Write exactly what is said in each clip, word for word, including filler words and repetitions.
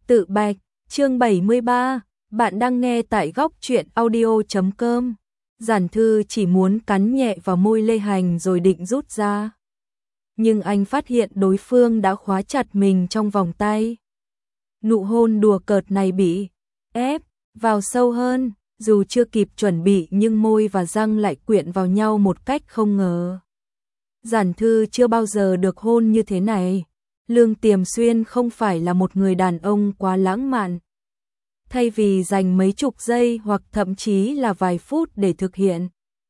Tự bạch, chương bảy mươi ba, bạn đang nghe tại góc truyện audio chấm com. Giản Thư chỉ muốn cắn nhẹ vào môi Lê Hành rồi định rút ra. Nhưng anh phát hiện đối phương đã khóa chặt mình trong vòng tay. Nụ hôn đùa cợt này bị ép vào sâu hơn, dù chưa kịp chuẩn bị nhưng môi và răng lại quyện vào nhau một cách không ngờ. Giản Thư chưa bao giờ được hôn như thế này. Lương Tiềm Xuyên không phải là một người đàn ông quá lãng mạn. Thay vì dành mấy chục giây hoặc thậm chí là vài phút để thực hiện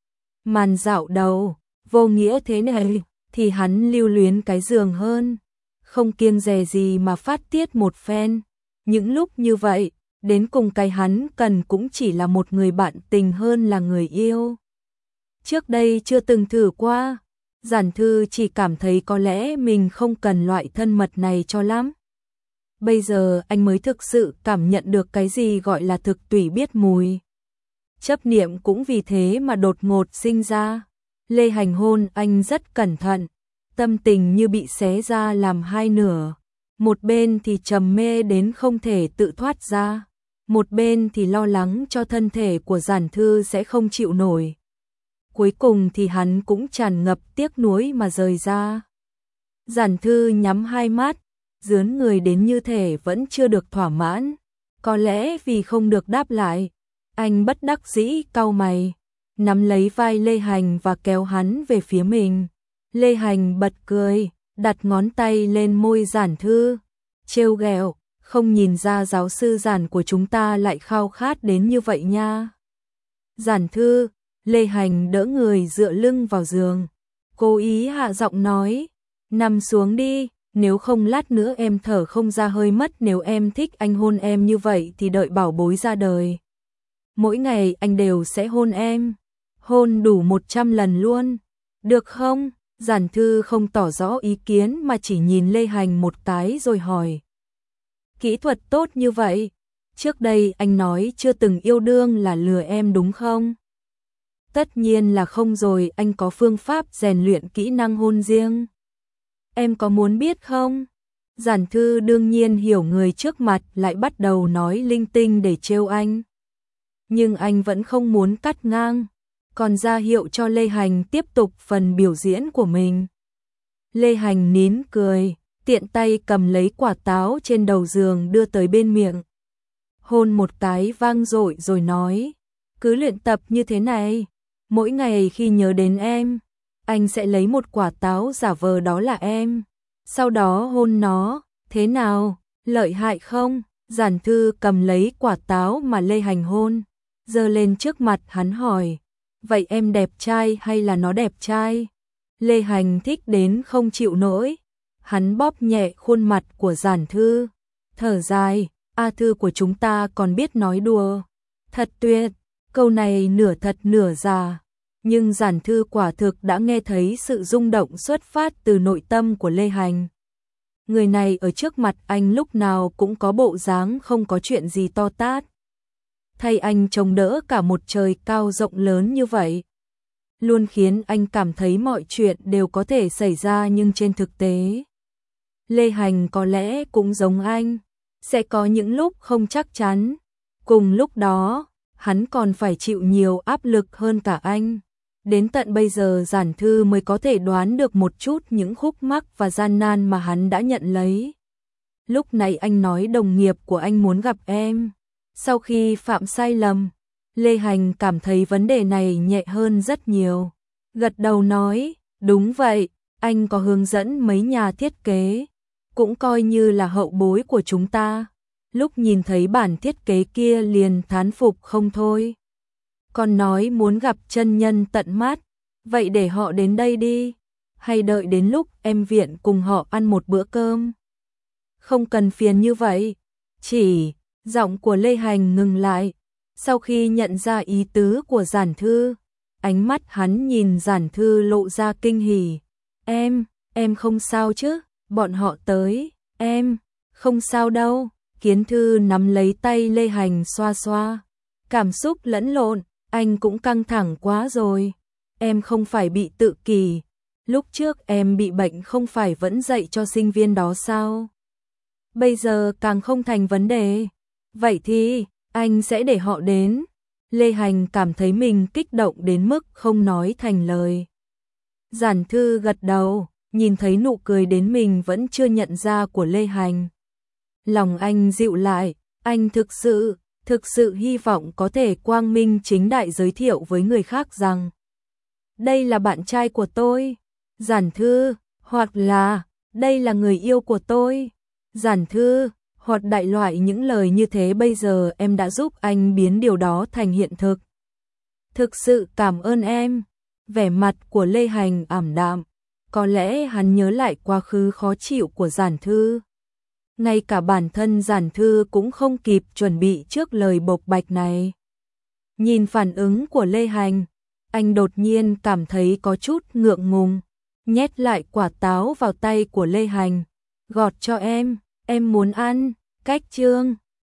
màn dạo đầu vô nghĩa thế này, thì hắn lưu luyến cái giường hơn, không kiêng dè gì mà phát tiết một phen. Những lúc như vậy, đến cùng cái hắn cần cũng chỉ là một người bạn tình hơn là người yêu. Trước đây chưa từng thử qua, Giản Thư chỉ cảm thấy có lẽ mình không cần loại thân mật này cho lắm. Bây giờ anh mới thực sự cảm nhận được cái gì gọi là thực tủy biết mùi. Chấp niệm cũng vì thế mà đột ngột sinh ra. Lê Hành hôn anh rất cẩn thận, tâm tình như bị xé ra làm hai nửa. Một bên thì trầm mê đến không thể tự thoát ra, một bên thì lo lắng cho thân thể của Giản Thư sẽ không chịu nổi. Cuối cùng thì hắn cũng tràn ngập tiếc nuối mà rời ra. Giản Thư nhắm hai mắt, dướn người đến như thể vẫn chưa được thỏa mãn. Có lẽ vì không được đáp lại, anh bất đắc dĩ cau mày, nắm lấy vai Lê Hành và kéo hắn về phía mình. Lê Hành bật cười, đặt ngón tay lên môi Giản Thư, trêu ghẹo, không nhìn ra giáo sư Giản của chúng ta lại khao khát đến như vậy nha. Giản Thư, Lê Hành đỡ người dựa lưng vào giường, cố ý hạ giọng nói, nằm xuống đi, nếu không lát nữa em thở không ra hơi mất. Nếu em thích anh hôn em như vậy thì đợi bảo bối ra đời, mỗi ngày anh đều sẽ hôn em, hôn đủ một trăm lần luôn, được không? Giản Thư không tỏ rõ ý kiến mà chỉ nhìn Lê Hành một cái rồi hỏi, kỹ thuật tốt như vậy, trước đây anh nói chưa từng yêu đương là lừa em đúng không? Tất nhiên là không rồi, anh có phương pháp rèn luyện kỹ năng hôn riêng. Em có muốn biết không? Giản Thư đương nhiên hiểu người trước mặt lại bắt đầu nói linh tinh để trêu anh. Nhưng anh vẫn không muốn cắt ngang, còn ra hiệu cho Lê Hành tiếp tục phần biểu diễn của mình. Lê Hành nín cười, tiện tay cầm lấy quả táo trên đầu giường đưa tới bên miệng. Hôn một cái vang dội rồi nói, cứ luyện tập như thế này. Mỗi ngày khi nhớ đến em, anh sẽ lấy một quả táo giả vờ đó là em, sau đó hôn nó, thế nào, lợi hại không? Giản Thư cầm lấy quả táo mà Lê Hành hôn, giơ lên trước mặt hắn hỏi, vậy em đẹp trai hay là nó đẹp trai? Lê Hành thích đến không chịu nổi, hắn bóp nhẹ khuôn mặt của Giản Thư, thở dài, A Thư của chúng ta còn biết nói đùa, thật tuyệt. Câu này nửa thật nửa giả, nhưng Giản Thư quả thực đã nghe thấy sự rung động xuất phát từ nội tâm của Lê Hành. Người này ở trước mặt anh lúc nào cũng có bộ dáng không có chuyện gì to tát. Thay anh chống đỡ cả một trời cao rộng lớn như vậy, luôn khiến anh cảm thấy mọi chuyện đều có thể xảy ra, nhưng trên thực tế, Lê Hành có lẽ cũng giống anh, sẽ có những lúc không chắc chắn. Cùng lúc đó, hắn còn phải chịu nhiều áp lực hơn cả anh. Đến tận bây giờ Giản Thư mới có thể đoán được một chút những khúc mắc và gian nan mà hắn đã nhận lấy. Lúc này anh nói đồng nghiệp của anh muốn gặp em. Sau khi phạm sai lầm, Lê Hành cảm thấy vấn đề này nhẹ hơn rất nhiều. Gật đầu nói, đúng vậy, anh có hướng dẫn mấy nhà thiết kế, cũng coi như là hậu bối của chúng ta. Lúc nhìn thấy bản thiết kế kia liền thán phục không thôi. Còn nói muốn gặp chân nhân tận mắt, vậy để họ đến đây đi, hay đợi đến lúc em viện cùng họ ăn một bữa cơm. Không cần phiền như vậy, chỉ, giọng của Lê Hành ngừng lại, sau khi nhận ra ý tứ của Giản Thư, ánh mắt hắn nhìn Giản Thư lộ ra kinh hỉ. Em, em không sao chứ, bọn họ tới, em, không sao đâu. Kiến Thư nắm lấy tay Lê Hành xoa xoa, cảm xúc lẫn lộn, anh cũng căng thẳng quá rồi. Em không phải bị tự kỷ, lúc trước em bị bệnh không phải vẫn dạy cho sinh viên đó sao? bây giờ càng không thành vấn đề. Vậy thì, anh sẽ để họ đến. Lê Hành cảm thấy mình kích động đến mức không nói thành lời. Giản Thư gật đầu, nhìn thấy nụ cười đến mình vẫn chưa nhận ra của Lê Hành. Lòng anh dịu lại, anh thực sự, thực sự hy vọng có thể quang minh chính đại giới thiệu với người khác rằng đây là bạn trai của tôi, Giản Thư, hoặc là đây là người yêu của tôi, Giản Thư, hoặc đại loại những lời như thế. Bây giờ em đã giúp anh biến điều đó thành hiện thực. Thực sự cảm ơn em. Vẻ mặt của Lê Hành ảm đạm, có lẽ hắn nhớ lại quá khứ khó chịu của Giản Thư. Ngay cả bản thân Giản Thư cũng không kịp chuẩn bị trước lời bộc bạch này. Nhìn phản ứng của Lê Hành, anh đột nhiên cảm thấy có chút ngượng ngùng, nhét lại quả táo vào tay của Lê Hành. Gọt cho em, em muốn ăn. Cách chương